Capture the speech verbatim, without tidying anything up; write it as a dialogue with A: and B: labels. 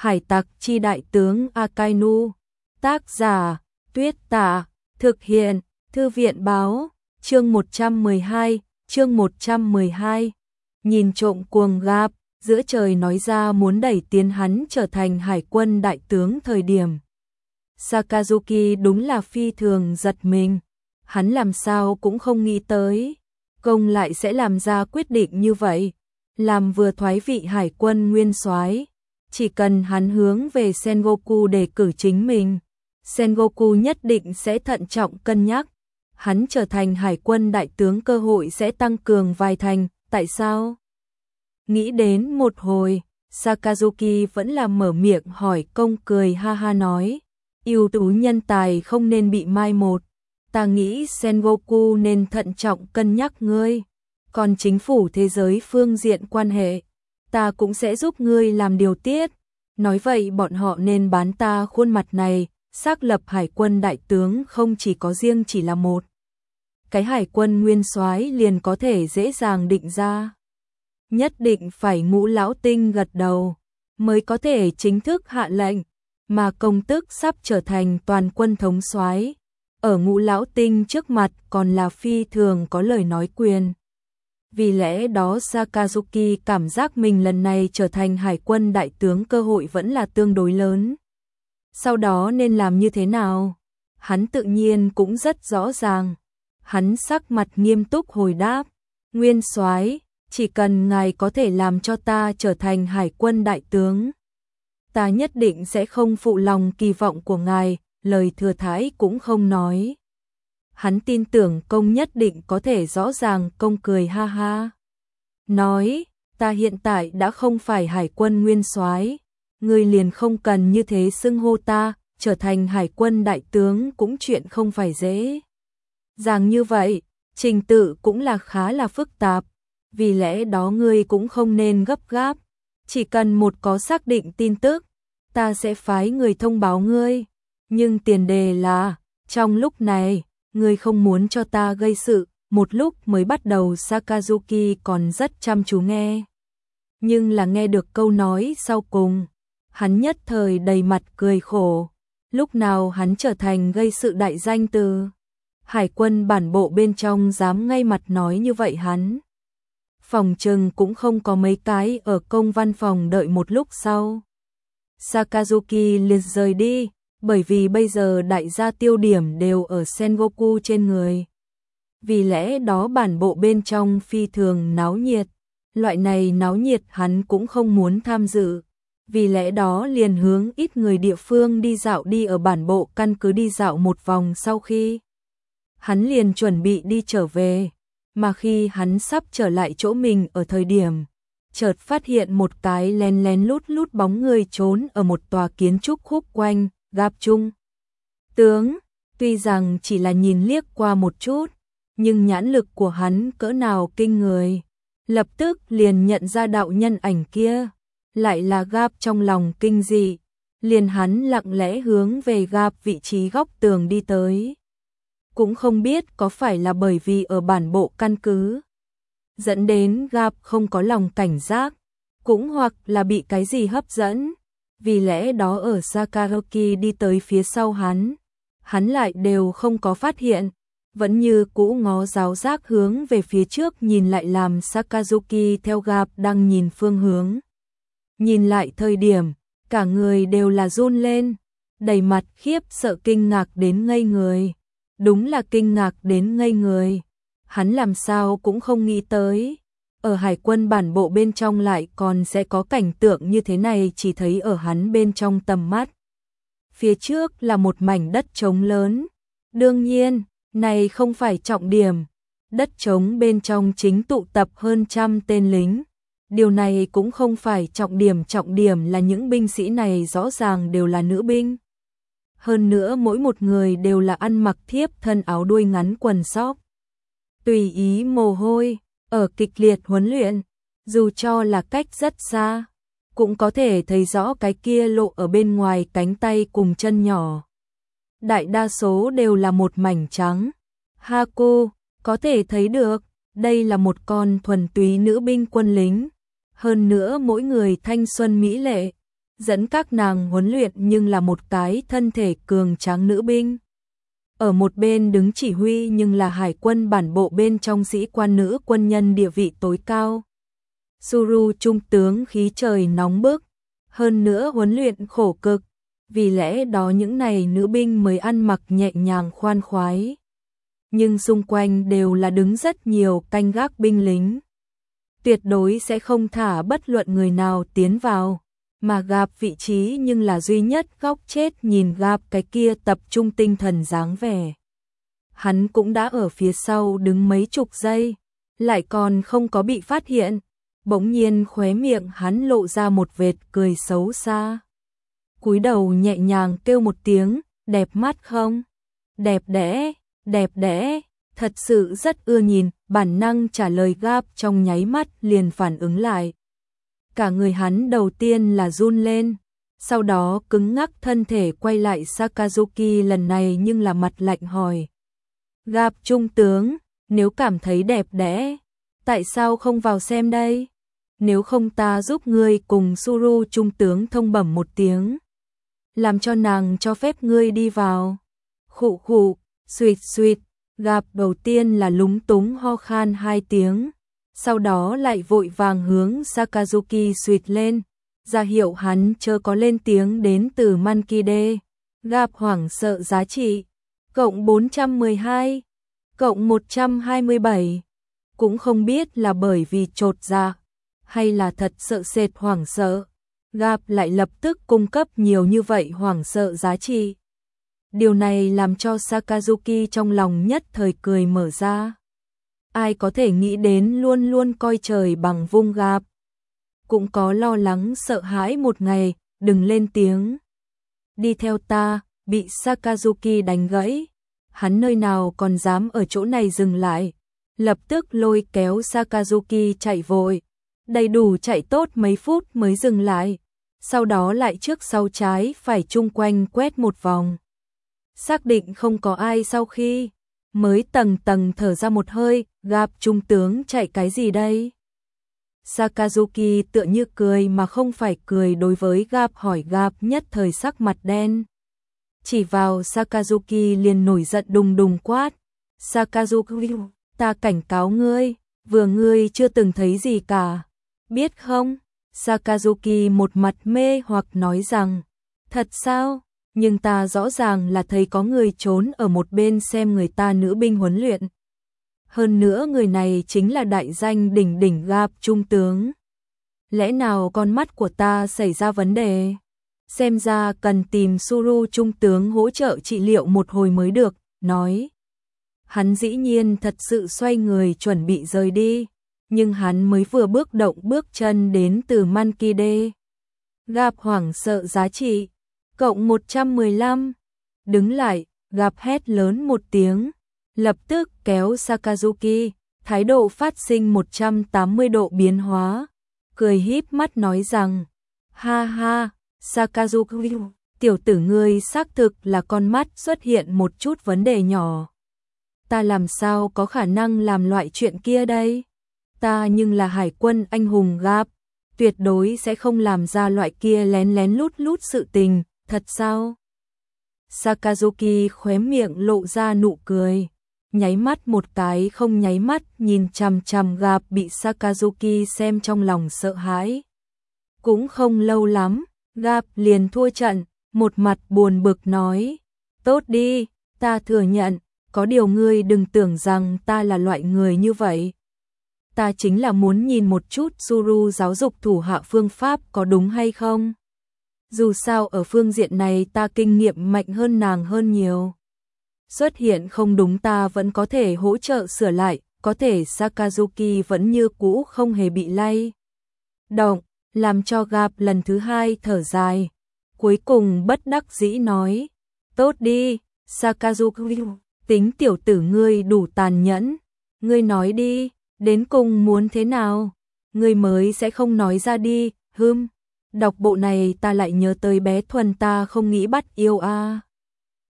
A: Hải tặc chi đại tướng Akainu. Tác giả Tuyết Tả. Thực hiện Thư viện Báo. Chương một trăm mười hai. Chương một trăm mười hai. Nhìn trộm cuồng Garp. Giữa trời nói ra muốn đẩy tiến hắn trở thành hải quân đại tướng thời điểm. Sakazuki đúng là phi thường giật mình. Hắn làm sao cũng không nghĩ tới. Công lại sẽ làm ra quyết định như vậy. Làm vừa thoái vị hải quân nguyên soái, chỉ cần hắn hướng về Sengoku đề cử chính mình, Sengoku nhất định sẽ thận trọng cân nhắc. Hắn trở thành hải quân đại tướng cơ hội sẽ tăng cường vài thành, tại sao? Nghĩ đến một hồi, Sakazuki vẫn là mở miệng hỏi. Công cười ha ha nói, ưu tú nhân tài không nên bị mai một. Ta nghĩ Sengoku nên thận trọng cân nhắc ngươi. Còn chính phủ thế giới phương diện quan hệ, ta cũng sẽ giúp ngươi làm điều tiết. Nói vậy bọn họ nên bán ta khuôn mặt này, xác lập hải quân đại tướng không chỉ có riêng chỉ là một. Cái hải quân nguyên soái liền có thể dễ dàng định ra. Nhất định phải Ngũ Lão Tinh gật đầu, mới có thể chính thức hạ lệnh, mà công tước sắp trở thành toàn quân thống soái. Ở Ngũ Lão Tinh trước mặt còn là phi thường có lời nói quyền. Vì lẽ đó Sakazuki cảm giác mình lần này trở thành hải quân đại tướng cơ hội vẫn là tương đối lớn. Sau đó nên làm như thế nào? Hắn tự nhiên cũng rất rõ ràng. Hắn sắc mặt nghiêm túc hồi đáp, nguyên soái, chỉ cần ngài có thể làm cho ta trở thành hải quân đại tướng, ta nhất định sẽ không phụ lòng kỳ vọng của ngài. Lời thừa thãi cũng không nói. Hắn tin tưởng công nhất định có thể rõ ràng. Công cười ha ha, nói, ta hiện tại đã không phải hải quân nguyên soái, ngươi liền không cần như thế xưng hô ta, trở thành hải quân đại tướng cũng chuyện không phải dễ dàng như vậy, trình tự cũng là khá là phức tạp, vì lẽ đó ngươi cũng không nên gấp gáp, chỉ cần một có xác định tin tức, ta sẽ phái người thông báo ngươi, nhưng tiền đề là, trong lúc này, ngươi không muốn cho ta gây sự. Một lúc mới bắt đầu Sakazuki còn rất chăm chú nghe, nhưng là nghe được câu nói sau cùng, hắn nhất thời đầy mặt cười khổ. Lúc nào hắn trở thành gây sự đại danh từ hải quân bản bộ bên trong dám ngay mặt nói như vậy, hắn phòng trừng cũng không có mấy cái ở công văn phòng đợi một lúc sau. Sakazuki liền rời đi, bởi vì bây giờ đại gia tiêu điểm đều ở Sengoku trên người. Vì lẽ đó bản bộ bên trong phi thường náo nhiệt, loại này náo nhiệt hắn cũng không muốn tham dự. Vì lẽ đó liền hướng ít người địa phương đi dạo, đi ở bản bộ căn cứ đi dạo một vòng, sau khi hắn liền chuẩn bị đi trở về. Mà khi hắn sắp trở lại chỗ mình ở thời điểm, chợt phát hiện một cái lén lén lút lút bóng người trốn ở một tòa kiến trúc khúc quanh. Garp trung tướng, tuy rằng chỉ là nhìn liếc qua một chút, nhưng nhãn lực của hắn cỡ nào kinh người, lập tức liền nhận ra đạo nhân ảnh kia, lại là Garp. Trong lòng kinh dị, liền hắn lặng lẽ hướng về Garp vị trí góc tường đi tới. Cũng không biết có phải là bởi vì ở bản bộ căn cứ, dẫn đến Garp không có lòng cảnh giác, cũng hoặc là bị cái gì hấp dẫn. Vì lẽ đó ở Sakazuki đi tới phía sau hắn, hắn lại đều không có phát hiện, vẫn như cũ ngó giáo giác hướng về phía trước nhìn lại, làm Sakazuki theo Garp đang nhìn phương hướng. Nhìn lại thời điểm, cả người đều là run lên, đầy mặt khiếp sợ kinh ngạc đến ngây người. Đúng là kinh ngạc đến ngây người. Hắn làm sao cũng không nghĩ tới, ở hải quân bản bộ bên trong lại còn sẽ có cảnh tượng như thế này, chỉ thấy ở hắn bên trong tầm mắt. Phía trước là một mảnh đất trống lớn. Đương nhiên, này không phải trọng điểm. Đất trống bên trong chính tụ tập hơn trăm tên lính. Điều này cũng không phải trọng điểm, trọng điểm là những binh sĩ này rõ ràng đều là nữ binh. Hơn nữa mỗi một người đều là ăn mặc thiếp thân áo đuôi ngắn quần sóc. Tùy ý mồ hôi. Ở kịch liệt huấn luyện, dù cho là cách rất xa, cũng có thể thấy rõ cái kia lộ ở bên ngoài cánh tay cùng chân nhỏ. Đại đa số đều là một mảnh trắng. Haku, có thể thấy được, đây là một con thuần túy nữ binh quân lính. Hơn nữa mỗi người thanh xuân mỹ lệ, dẫn các nàng huấn luyện nhưng là một cái thân thể cường tráng nữ binh. Ở một bên đứng chỉ huy nhưng là hải quân bản bộ bên trong sĩ quan nữ quân nhân địa vị tối cao. Suru trung tướng khí trời nóng bức, hơn nữa huấn luyện khổ cực, vì lẽ đó những này nữ binh mới ăn mặc nhẹ nhàng khoan khoái. Nhưng xung quanh đều là đứng rất nhiều canh gác binh lính. Tuyệt đối sẽ không thả bất luận người nào tiến vào, mà gặp vị trí nhưng là duy nhất góc chết nhìn gặp cái kia tập trung tinh thần dáng vẻ. Hắn cũng đã ở phía sau đứng mấy chục giây, lại còn không có bị phát hiện, bỗng nhiên khóe miệng hắn lộ ra một vệt cười xấu xa. Cúi đầu nhẹ nhàng kêu một tiếng, đẹp mắt không? Đẹp đẽ, đẹp đẽ, thật sự rất ưa nhìn, bản năng trả lời gap trong nháy mắt liền phản ứng lại. Cả người hắn đầu tiên là run lên, sau đó cứng ngắc thân thể quay lại Sakazuki lần này nhưng là mặt lạnh hỏi. Gap trung tướng, nếu cảm thấy đẹp đẽ, tại sao không vào xem đây? Nếu không ta giúp ngươi cùng Suru trung tướng thông bẩm một tiếng, làm cho nàng cho phép ngươi đi vào. Khụ khụ, suýt suýt, Gap đầu tiên là lúng túng ho khan hai tiếng, sau đó lại vội vàng hướng Sakazuki suýt lên, ra hiệu hắn chớ có lên tiếng đến từ Mankide. Gap hoảng sợ giá trị, cộng bốn trăm mười hai, cộng một trăm hai mươi bảy, cũng không biết là bởi vì chột dạ, hay là thật sợ sệt hoảng sợ. Gap lại lập tức cung cấp nhiều như vậy hoảng sợ giá trị. Điều này làm cho Sakazuki trong lòng nhất thời cười mở ra. Ai có thể nghĩ đến luôn luôn coi trời bằng vung Gap. Cũng có lo lắng sợ hãi một ngày, đừng lên tiếng. Đi theo ta, bị Sakazuki đánh gãy. Hắn nơi nào còn dám ở chỗ này dừng lại. Lập tức lôi kéo Sakazuki chạy vội. Đầy đủ chạy tốt mấy phút mới dừng lại. Sau đó lại trước sau trái phải chung quanh quét một vòng. Xác định không có ai sau khi mới tầng tầng thở ra một hơi, Gap trung tướng chạy cái gì đây? Sakazuki tựa như cười mà không phải cười đối với Gap hỏi. Gap nhất thời sắc mặt đen. Chỉ vào Sakazuki liền nổi giận đùng đùng quát. Sakazuki, ta cảnh cáo ngươi, vừa ngươi chưa từng thấy gì cả. Biết không? Sakazuki một mặt mê hoặc nói rằng, thật sao? Nhưng ta rõ ràng là thấy có người trốn ở một bên xem người ta nữ binh huấn luyện. Hơn nữa người này chính là đại danh đỉnh đỉnh Gap trung tướng. Lẽ nào con mắt của ta xảy ra vấn đề? Xem ra cần tìm Suru trung tướng hỗ trợ trị liệu một hồi mới được, nói. Hắn dĩ nhiên thật sự xoay người chuẩn bị rời đi, nhưng hắn mới vừa bước động bước chân đến từ Mankide. Gap hoảng sợ giá trị, cộng một trăm mười lăm, đứng lại, Gap hét lớn một tiếng, lập tức kéo Sakazuki, thái độ phát sinh một trăm tám mươi độ biến hóa, cười híp mắt nói rằng, ha ha, Sakazuki, tiểu tử ngươi xác thực là con mắt xuất hiện một chút vấn đề nhỏ. Ta làm sao có khả năng làm loại chuyện kia đây? Ta nhưng là hải quân anh hùng Gap, tuyệt đối sẽ không làm ra loại kia lén lén lút lút sự tình, thật sao? Sakazuki khóe miệng lộ ra nụ cười, nháy mắt một cái không nháy mắt nhìn chằm chằm Gap bị Sakazuki xem trong lòng sợ hãi. Cũng không lâu lắm, Gap liền thua trận, một mặt buồn bực nói, tốt đi, ta thừa nhận, có điều ngươi đừng tưởng rằng ta là loại người như vậy. Ta chính là muốn nhìn một chút Suru giáo dục thủ hạ phương pháp có đúng hay không. Dù sao ở phương diện này ta kinh nghiệm mạnh hơn nàng hơn nhiều. Xuất hiện không đúng ta vẫn có thể hỗ trợ sửa lại, có thể Sakazuki vẫn như cũ không hề bị lay động, làm cho Gap lần thứ hai thở dài. Cuối cùng bất đắc dĩ nói, tốt đi, Sakazuki, tính tiểu tử ngươi đủ tàn nhẫn, ngươi nói đi, đến cùng muốn thế nào, ngươi mới sẽ không nói ra đi, hưm, đọc bộ này ta lại nhớ tới bé Thuần ta không nghĩ bắt yêu a. À.